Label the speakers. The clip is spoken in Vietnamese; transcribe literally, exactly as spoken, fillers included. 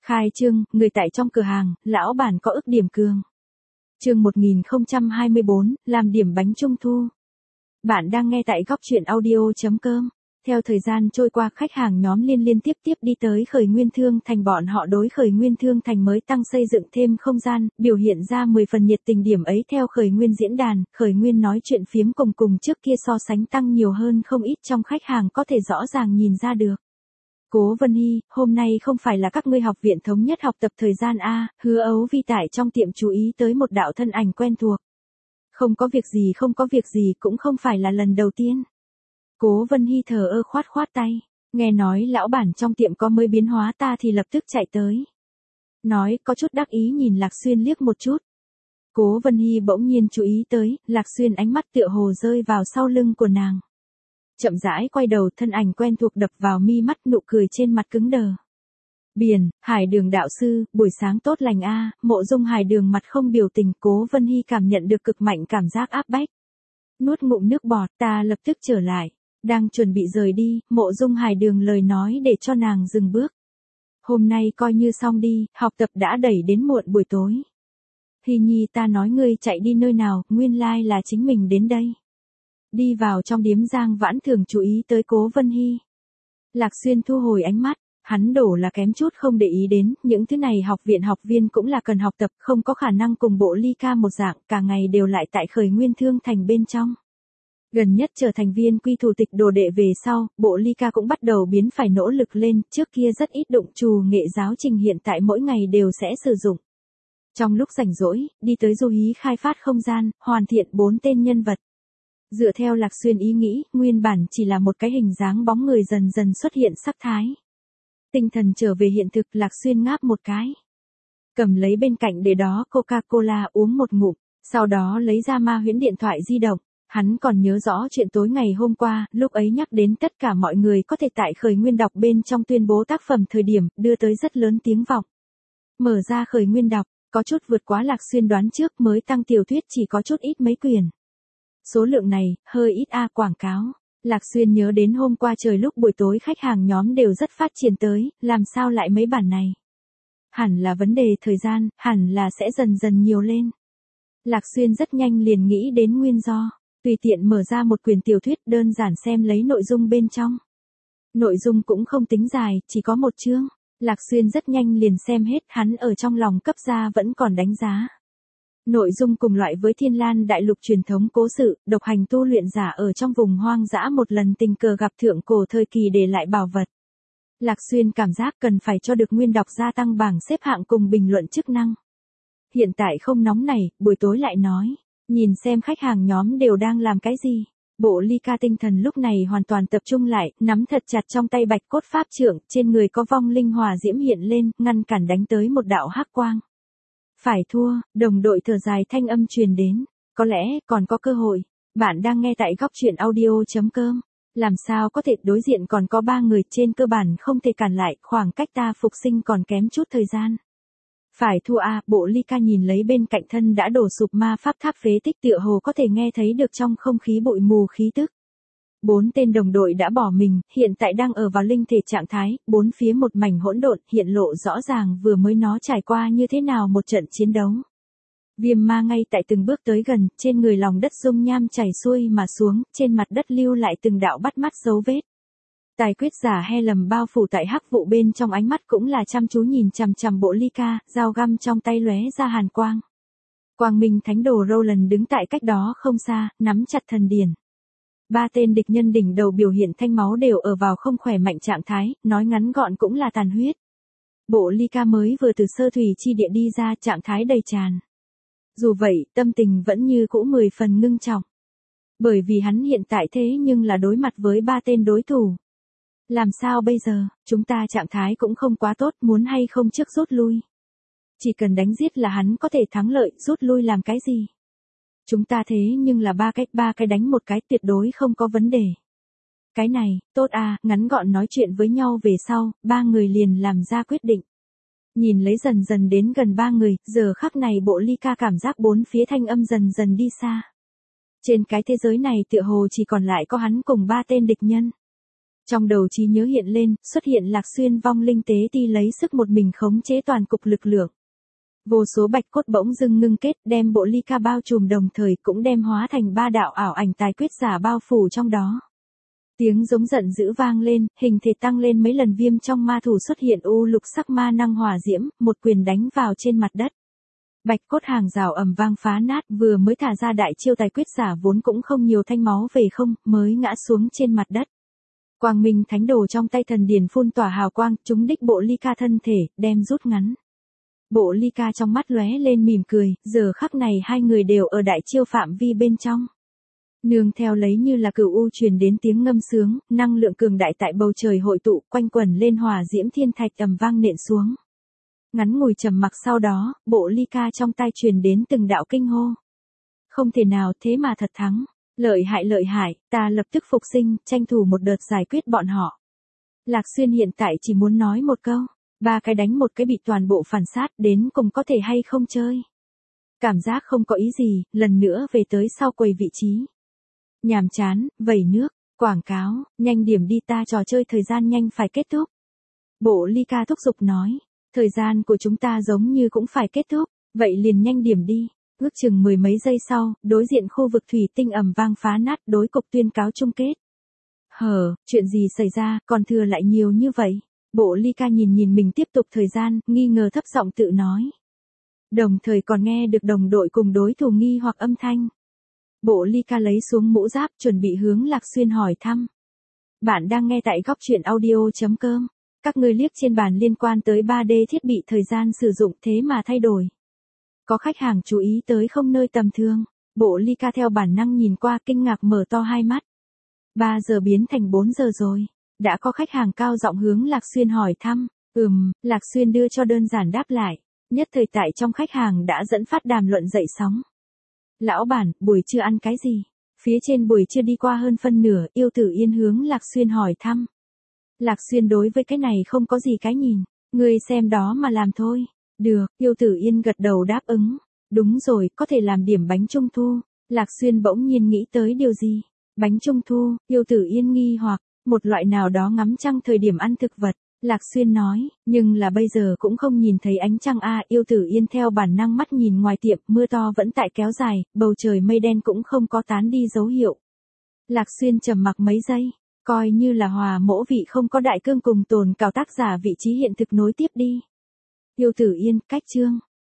Speaker 1: Khai trương, người tại trong cửa hàng, lão bản có ức điểm cường. Chương một nghìn không trăm hai mươi bốn, làm điểm bánh trung thu. Bạn đang nghe tại góc truyện audio chấm com. Theo thời gian trôi qua, khách hàng nhóm liên liên tiếp tiếp đi tới Khởi Nguyên Thương Thành, bọn họ đối Khởi Nguyên Thương Thành mới tăng xây dựng thêm không gian, biểu hiện ra mười phần nhiệt tình. Điểm ấy theo Khởi Nguyên diễn đàn, Khởi Nguyên nói chuyện phiếm cùng cùng trước kia so sánh tăng nhiều hơn không ít, trong khách hàng có thể rõ ràng nhìn ra được. Cố Vân Hy, hôm nay không phải là các ngươi học viện thống nhất học tập thời gian a? Hứa Ấu Vi tại trong tiệm chú ý tới một đạo thân ảnh quen thuộc. Không có việc gì, không có việc gì, cũng không phải là lần đầu tiên. Cố Vân Hy thờ ơ khoát khoát tay, nghe nói lão bản trong tiệm có mới biến hóa, ta thì lập tức chạy tới. Nói, có chút đắc ý nhìn Lạc Xuyên liếc một chút. Cố Vân Hy bỗng nhiên chú ý tới, Lạc Xuyên ánh mắt tựa hồ rơi vào sau lưng của nàng. Chậm rãi quay đầu, thân ảnh quen thuộc đập vào mi mắt, nụ cười trên mặt cứng đờ. Biển, Hải Đường đạo sư, buổi sáng tốt lành a. Mộ Dung Hải Đường mặt không biểu tình. Cố Vân Hy cảm nhận được cực mạnh cảm giác áp bách. Nuốt ngụm nước bọt, ta lập tức trở lại. Đang chuẩn bị rời đi, Mộ Dung Hải Đường lời nói để cho nàng dừng bước. Hôm nay coi như xong đi, học tập đã đẩy đến muộn buổi tối. Hy Nhi, ta nói ngươi chạy đi nơi nào, nguyên lai là chính mình đến đây. Đi vào trong điếm, Giang Vãn Thường chú ý tới Cố Vân Hy. Lạc Xuyên thu hồi ánh mắt, hắn đổ là kém chút không để ý đến, những thứ này học viện học viên cũng là cần học tập, không có khả năng cùng Bộ Ly Ca một dạng, cả ngày đều lại tại Khởi Nguyên Thương Thành bên trong. Gần nhất trở thành viên quy thủ tịch đồ đệ về sau, Bộ Ly Ca cũng bắt đầu biến phải nỗ lực lên, trước kia rất ít đụng trù nghệ giáo trình, hiện tại mỗi ngày đều sẽ sử dụng. Trong lúc rảnh rỗi, đi tới Du Hí khai phát không gian, hoàn thiện bốn tên nhân vật. Dựa theo Lạc Xuyên ý nghĩ, nguyên bản chỉ là một cái hình dáng bóng người dần dần xuất hiện sắc thái. Tinh thần trở về hiện thực, Lạc Xuyên ngáp một cái. Cầm lấy bên cạnh để đó Coca-Cola uống một ngụm, sau đó lấy ra Ma Huyễn điện thoại di động. Hắn còn nhớ rõ chuyện tối ngày hôm qua, lúc ấy nhắc đến tất cả mọi người có thể tại Khởi Nguyên đọc bên trong tuyên bố tác phẩm thời điểm, đưa tới rất lớn tiếng vọng. Mở ra Khởi Nguyên đọc, có chút vượt quá Lạc Xuyên đoán trước, mới tăng tiểu thuyết chỉ có chút ít mấy quyển. Số lượng này, hơi ít a. Quảng cáo. Lạc Xuyên nhớ đến hôm qua trời lúc buổi tối khách hàng nhóm đều rất phát triển tới, làm sao lại mấy bản này? Hẳn là vấn đề thời gian, hẳn là sẽ dần dần nhiều lên. Lạc Xuyên rất nhanh liền nghĩ đến nguyên do, tùy tiện mở ra một quyển tiểu thuyết, đơn giản xem lấy nội dung bên trong. Nội dung cũng không tính dài, chỉ có một chương. Lạc Xuyên rất nhanh liền xem hết, hắn ở trong lòng cấp ra vẫn còn đánh giá. Nội dung cùng loại với Thiên Lan đại lục truyền thống cố sự, độc hành tu luyện giả ở trong vùng hoang dã một lần tình cờ gặp thượng cổ thời kỳ để lại bảo vật. Lạc Xuyên cảm giác cần phải cho được nguyên đọc gia tăng bảng xếp hạng cùng bình luận chức năng. Hiện tại không nóng này, buổi tối lại nói, nhìn xem khách hàng nhóm đều đang làm cái gì. Bộ Ly Ca tinh thần lúc này hoàn toàn tập trung lại, nắm thật chặt trong tay bạch cốt pháp trượng, trên người có vong linh hỏa diễm hiện lên, ngăn cản đánh tới một đạo hắc quang. Phải thua, đồng đội thở dài thanh âm truyền đến. Có lẽ, còn có cơ hội. Bạn đang nghe tại góc truyện audio chấm com. Làm sao có thể, đối diện còn có ba người, trên cơ bản không thể cản lại, khoảng cách ta phục sinh còn kém chút thời gian. Phải thua a. Bộ Ly Ca nhìn lấy bên cạnh thân đã đổ sụp ma pháp tháp phế tích, tựa hồ có thể nghe thấy được trong không khí bụi mù khí tức. Bốn tên đồng đội đã bỏ mình, hiện tại đang ở vào linh thể trạng thái, bốn phía một mảnh hỗn độn, hiện lộ rõ ràng vừa mới nó trải qua như thế nào một trận chiến đấu. Viêm ma ngay tại từng bước tới gần, trên người lòng đất dung nham chảy xuôi mà xuống, trên mặt đất lưu lại từng đạo bắt mắt dấu vết. Tài quyết giả he lầm bao phủ tại hắc vụ bên trong, ánh mắt cũng là chăm chú nhìn chằm chằm Bộ Ly Ca, dao găm trong tay lóe ra hàn quang. Quang Minh Thánh Đồ Roland đứng tại cách đó không xa, nắm chặt thần điển. Ba tên địch nhân đỉnh đầu biểu hiện thanh máu đều ở vào không khỏe mạnh trạng thái, nói ngắn gọn cũng là tàn huyết. Bộ Ly Ca mới vừa từ sơ thủy chi địa đi ra, trạng thái đầy tràn. Dù vậy, tâm tình vẫn như cũ mười phần ngưng trọng. Bởi vì hắn hiện tại thế nhưng là đối mặt với ba tên đối thủ. Làm sao bây giờ, chúng ta trạng thái cũng không quá tốt, muốn hay không trước rút lui. Chỉ cần đánh giết là hắn có thể thắng lợi, rút lui làm cái gì? Chúng ta thế nhưng là ba cách, ba cái đánh một cái, tuyệt đối không có vấn đề. Cái này, tốt à, ngắn gọn nói chuyện với nhau về sau, ba người liền làm ra quyết định. Nhìn lấy dần dần đến gần ba người, giờ khắc này Bộ Ly Ca cảm giác bốn phía thanh âm dần dần đi xa. Trên cái thế giới này tựa hồ chỉ còn lại có hắn cùng ba tên địch nhân. Trong đầu trí nhớ hiện lên, xuất hiện Lạc Xuyên vong linh tế ti lấy sức một mình khống chế toàn cục lực lượng. Vô số bạch cốt bỗng dưng ngưng kết, đem bộ ly ca bao trùm đồng thời cũng đem hóa thành ba đạo ảo ảnh tài quyết giả bao phủ trong đó. Tiếng giống giận dữ vang lên, hình thể tăng lên mấy lần, viêm trong ma thủ xuất hiện u lục sắc ma năng hỏa diễm, một quyền đánh vào trên mặt đất. Bạch cốt hàng rào ầm vang phá nát, vừa mới thả ra đại chiêu tài quyết giả vốn cũng không nhiều, thanh máu về không, mới ngã xuống trên mặt đất. Quang minh thánh đồ trong tay thần điền phun tỏa hào quang, trúng đích bộ ly ca thân thể, đem rút ngắn. Bộ ly ca trong mắt lóe lên mỉm cười, giờ khắc này hai người đều ở đại chiêu phạm vi bên trong. Nương theo lấy như là cửu u truyền đến tiếng ngâm sướng, năng lượng cường đại tại bầu trời hội tụ, quanh quẩn lên hỏa diễm thiên thạch ầm vang nện xuống. Ngắn ngủi trầm mặc sau đó, bộ ly ca trong tay truyền đến từng đạo kinh hô. Không thể nào, thế mà thật thắng. Lợi hại lợi hại, ta lập tức phục sinh, tranh thủ một đợt giải quyết bọn họ. Lạc Xuyên hiện tại chỉ muốn nói một câu, ba cái đánh một cái bị toàn bộ phản sát, đến cùng có thể hay không chơi. Cảm giác không có ý gì, lần nữa về tới sau quầy vị trí. Nhàm chán, vẩy nước, quảng cáo, nhanh điểm đi, ta trò chơi thời gian nhanh phải kết thúc. Bộ ly ca thúc giục nói, thời gian của chúng ta giống như cũng phải kết thúc, vậy liền nhanh điểm đi. Ước chừng mười mấy giây sau, đối diện khu vực thủy tinh ầm vang phá nát, đối cục tuyên cáo chung kết. Hờ, chuyện gì xảy ra, còn thừa lại nhiều như vậy? Bộ ly ca nhìn nhìn mình tiếp tục thời gian, nghi ngờ thấp giọng tự nói. Đồng thời còn nghe được đồng đội cùng đối thủ nghi hoặc âm thanh. Bộ ly ca lấy xuống mũ giáp, chuẩn bị hướng Lạc Xuyên hỏi thăm. Bạn đang nghe tại góc truyện audio chấm com. Các ngươi liếc trên bàn liên quan tới ba D thiết bị thời gian sử dụng thế mà thay đổi. Có khách hàng chú ý tới không nơi tầm thường. Bộ ly ca theo bản năng nhìn qua, kinh ngạc mở to hai mắt. ba giờ biến thành bốn giờ rồi. Đã có khách hàng cao giọng hướng Lạc Xuyên hỏi thăm. Ừm, Lạc Xuyên đưa cho đơn giản đáp lại. Nhất thời tại trong khách hàng đã dẫn phát đàm luận dậy sóng. Lão bản, buổi trưa ăn cái gì? Phía trên buổi trưa đi qua hơn phân nửa, Yêu Tử Yên hướng Lạc Xuyên hỏi thăm. Lạc Xuyên đối với cái này không có gì cái nhìn. Ngươi xem đó mà làm thôi. Được, Yêu Tử Yên gật đầu đáp ứng. Đúng rồi, có thể làm điểm bánh trung thu. Lạc Xuyên bỗng nhiên nghĩ tới điều gì? Bánh trung thu, Yêu Tử Yên nghi hoặc, một loại nào đó ngắm trăng thời điểm ăn thực vật. Lạc Xuyên nói, nhưng là bây giờ cũng không nhìn thấy ánh trăng a. Yêu Tử Yên theo bản năng mắt nhìn ngoài tiệm, mưa to vẫn tại kéo dài, bầu trời mây đen cũng không có tán đi dấu hiệu. Lạc Xuyên trầm mặc mấy giây, coi như là hòa mỗ vị không có đại cương cùng tồn cào tác giả vị trí hiện thực nối tiếp đi. Yêu Tử Yên, cách chương.